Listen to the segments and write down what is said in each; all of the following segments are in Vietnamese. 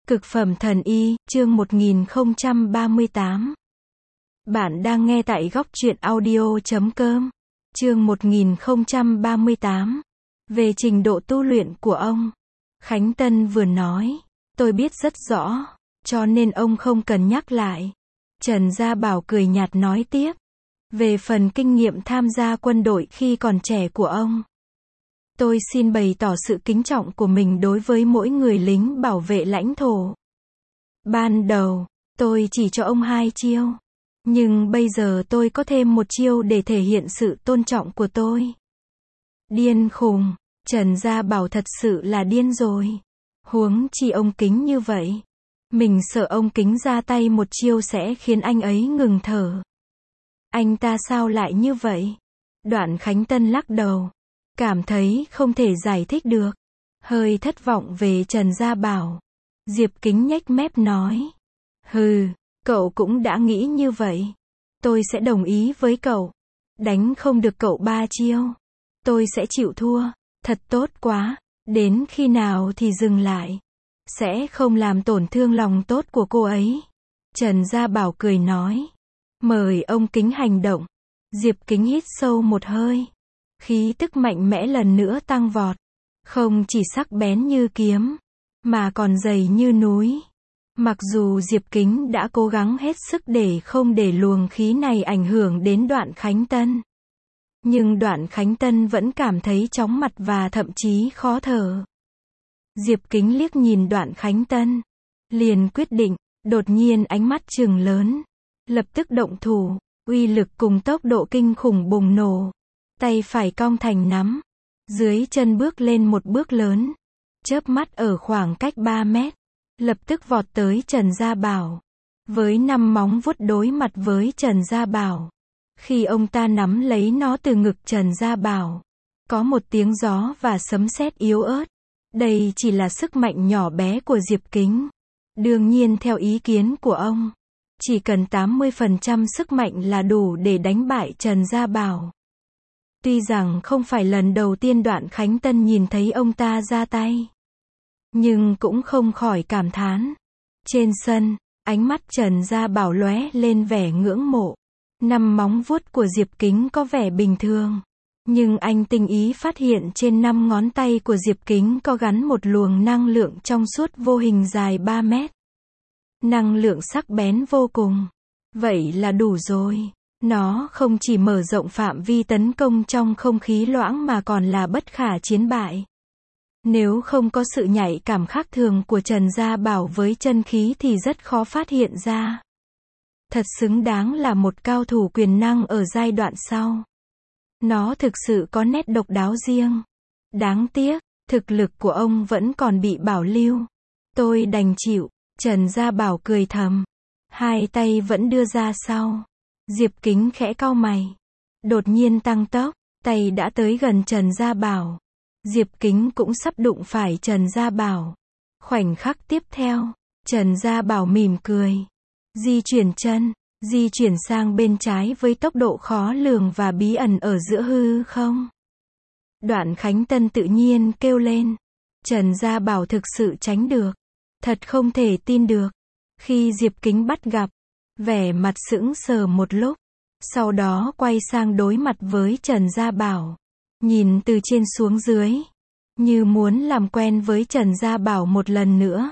Cực phẩm thần y, chương 1038. Bạn đang nghe tại góc truyện audio.com. Chương 1038. Về trình độ tu luyện của ông. Khánh Tân vừa nói, tôi biết rất rõ, cho nên ông không cần nhắc lại. Trần Gia Bảo cười nhạt nói tiếp. Về phần kinh nghiệm tham gia quân đội khi còn trẻ của ông, tôi xin bày tỏ sự kính trọng của mình đối với mỗi người lính bảo vệ lãnh thổ. Ban đầu, tôi chỉ cho ông 2 chiêu. Nhưng bây giờ tôi có thêm 1 chiêu để thể hiện sự tôn trọng của tôi. Điên khùng, Trần Gia Bảo thật sự là điên rồi. Huống chi ông Kính như vậy. Mình sợ ông Kính ra tay 1 chiêu sẽ khiến anh ấy ngừng thở. Anh ta sao lại như vậy? Đoạn Khánh Tân lắc đầu. Cảm thấy không thể giải thích được. Hơi thất vọng về Trần Gia Bảo. Diệp Kính nhếch mép nói. Hừ, cậu cũng đã nghĩ như vậy. Tôi sẽ đồng ý với cậu. Đánh không được cậu 3 chiêu. Tôi sẽ chịu thua. Thật tốt quá. Đến khi nào thì dừng lại. Sẽ không làm tổn thương lòng tốt của cô ấy. Trần Gia Bảo cười nói. Mời ông Kính hành động. Diệp Kính hít sâu một hơi. Khí tức mạnh mẽ lần nữa tăng vọt. Không chỉ sắc bén như kiếm, mà còn dày như núi. Mặc dù Diệp Kính đã cố gắng hết sức để không để luồng khí này ảnh hưởng đến Đoạn Khánh Tân. Nhưng Đoạn Khánh Tân vẫn cảm thấy chóng mặt và thậm chí khó thở. Diệp Kính liếc nhìn Đoạn Khánh Tân. Liền quyết định, đột nhiên ánh mắt trừng lớn. Lập tức động thủ, uy lực cùng tốc độ kinh khủng bùng nổ. Tay phải cong thành nắm. Dưới chân bước lên một bước lớn. Chớp mắt ở khoảng cách 3 mét. Lập tức vọt tới Trần Gia Bảo. Với 5 móng vuốt đối mặt với Trần Gia Bảo. Khi ông ta nắm lấy nó từ ngực Trần Gia Bảo. Có một tiếng gió và sấm sét yếu ớt. Đây chỉ là sức mạnh nhỏ bé của Diệp Kính. Đương nhiên theo ý kiến của ông. Chỉ cần 80% sức mạnh là đủ để đánh bại Trần Gia Bảo. Tuy rằng không phải lần đầu tiên Đoạn Khánh Tân nhìn thấy ông ta ra tay. Nhưng cũng không khỏi cảm thán. Trên sân, ánh mắt Trần Gia Bảo lóe lên vẻ ngưỡng mộ. 5 móng vuốt của Diệp Kính có vẻ bình thường. Nhưng anh tinh ý phát hiện trên 5 ngón tay của Diệp Kính có gắn một luồng năng lượng trong suốt vô hình dài 3 mét. Năng lượng sắc bén vô cùng. Vậy là đủ rồi. Nó không chỉ mở rộng phạm vi tấn công trong không khí loãng mà còn là bất khả chiến bại. Nếu không có sự nhạy cảm khác thường của Trần Gia Bảo với chân khí thì rất khó phát hiện ra. Thật xứng đáng là một cao thủ quyền năng ở giai đoạn sau. Nó thực sự có nét độc đáo riêng. Đáng tiếc, thực lực của ông vẫn còn bị bảo lưu. Tôi đành chịu. Trần Gia Bảo cười thầm. 2 tay vẫn đưa ra sau. Diệp Kính khẽ cau mày. Đột nhiên tăng tốc. Tay đã tới gần Trần Gia Bảo. Diệp Kính cũng sắp đụng phải Trần Gia Bảo. Khoảnh khắc tiếp theo, Trần Gia Bảo mỉm cười. Di chuyển chân. Di chuyển sang bên trái với tốc độ khó lường và bí ẩn ở giữa hư không. Đoạn Khánh Tân tự nhiên kêu lên. Trần Gia Bảo thực sự tránh được. Thật không thể tin được. Khi Diệp Kính bắt gặp, vẻ mặt sững sờ một lúc. Sau đó quay sang đối mặt với Trần Gia Bảo. Nhìn từ trên xuống dưới. Như muốn làm quen với Trần Gia Bảo một lần nữa.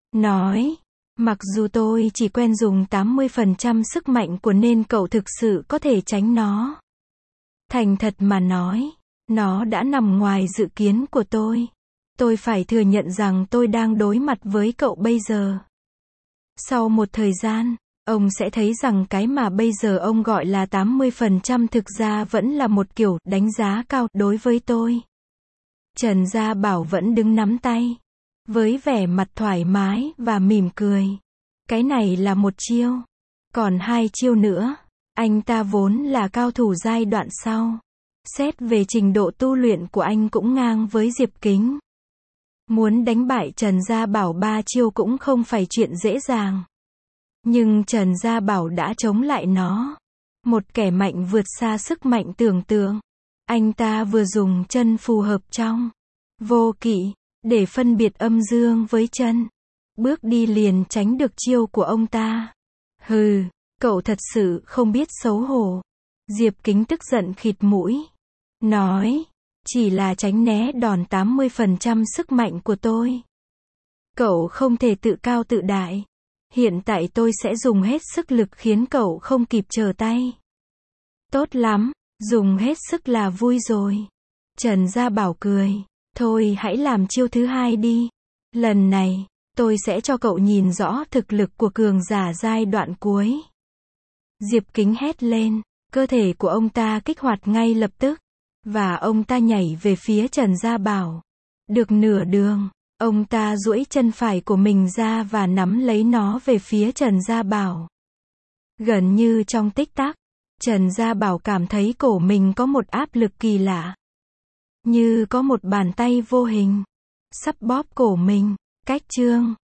Nói. Mặc dù tôi chỉ quen dùng 80% sức mạnh của nên cậu thực sự có thể tránh nó. Thành thật mà nói. Nó đã nằm ngoài dự kiến của tôi. Tôi phải thừa nhận rằng tôi đang đối mặt với cậu bây giờ. Sau một thời gian, ông sẽ thấy rằng cái mà bây giờ ông gọi là 80% thực ra vẫn là một kiểu đánh giá cao đối với tôi. Trần Gia Bảo vẫn đứng nắm tay. Với vẻ mặt thoải mái và mỉm cười. Cái này là 1 chiêu. Còn 2 chiêu nữa. Anh ta vốn là cao thủ giai đoạn sau. Xét về trình độ tu luyện của anh cũng ngang với Diệp Kính. Muốn đánh bại Trần Gia Bảo 3 chiêu cũng không phải chuyện dễ dàng. Nhưng Trần Gia Bảo đã chống lại nó. Một kẻ mạnh vượt xa sức mạnh tưởng tượng. Anh ta vừa dùng chân phù hợp trong vô kỵ để phân biệt âm dương với chân. bước đi liền tránh được chiêu của ông ta. Hừ, cậu thật sự không biết xấu hổ. Diệp Kính tức giận khịt mũi. Nói, chỉ là tránh né đòn 80% sức mạnh của tôi. Cậu không thể tự cao tự đại. Hiện tại tôi sẽ dùng hết sức lực khiến cậu không kịp trở tay. Tốt lắm, dùng hết sức là vui rồi. Trần Gia Bảo cười. Thôi hãy làm chiêu thứ hai đi. Lần này, tôi sẽ cho cậu nhìn rõ thực lực của cường giả giai đoạn cuối. Diệp Kính hét lên. Cơ thể của ông ta kích hoạt ngay lập tức. Và ông ta nhảy về phía Trần Gia Bảo. Được nửa đường, ông ta duỗi chân phải của mình ra và nắm lấy nó về phía Trần Gia Bảo. Gần như trong tích tắc, Trần Gia Bảo cảm thấy cổ mình có một áp lực kỳ lạ. Như có một bàn tay vô hình sắp bóp cổ mình. Cách chương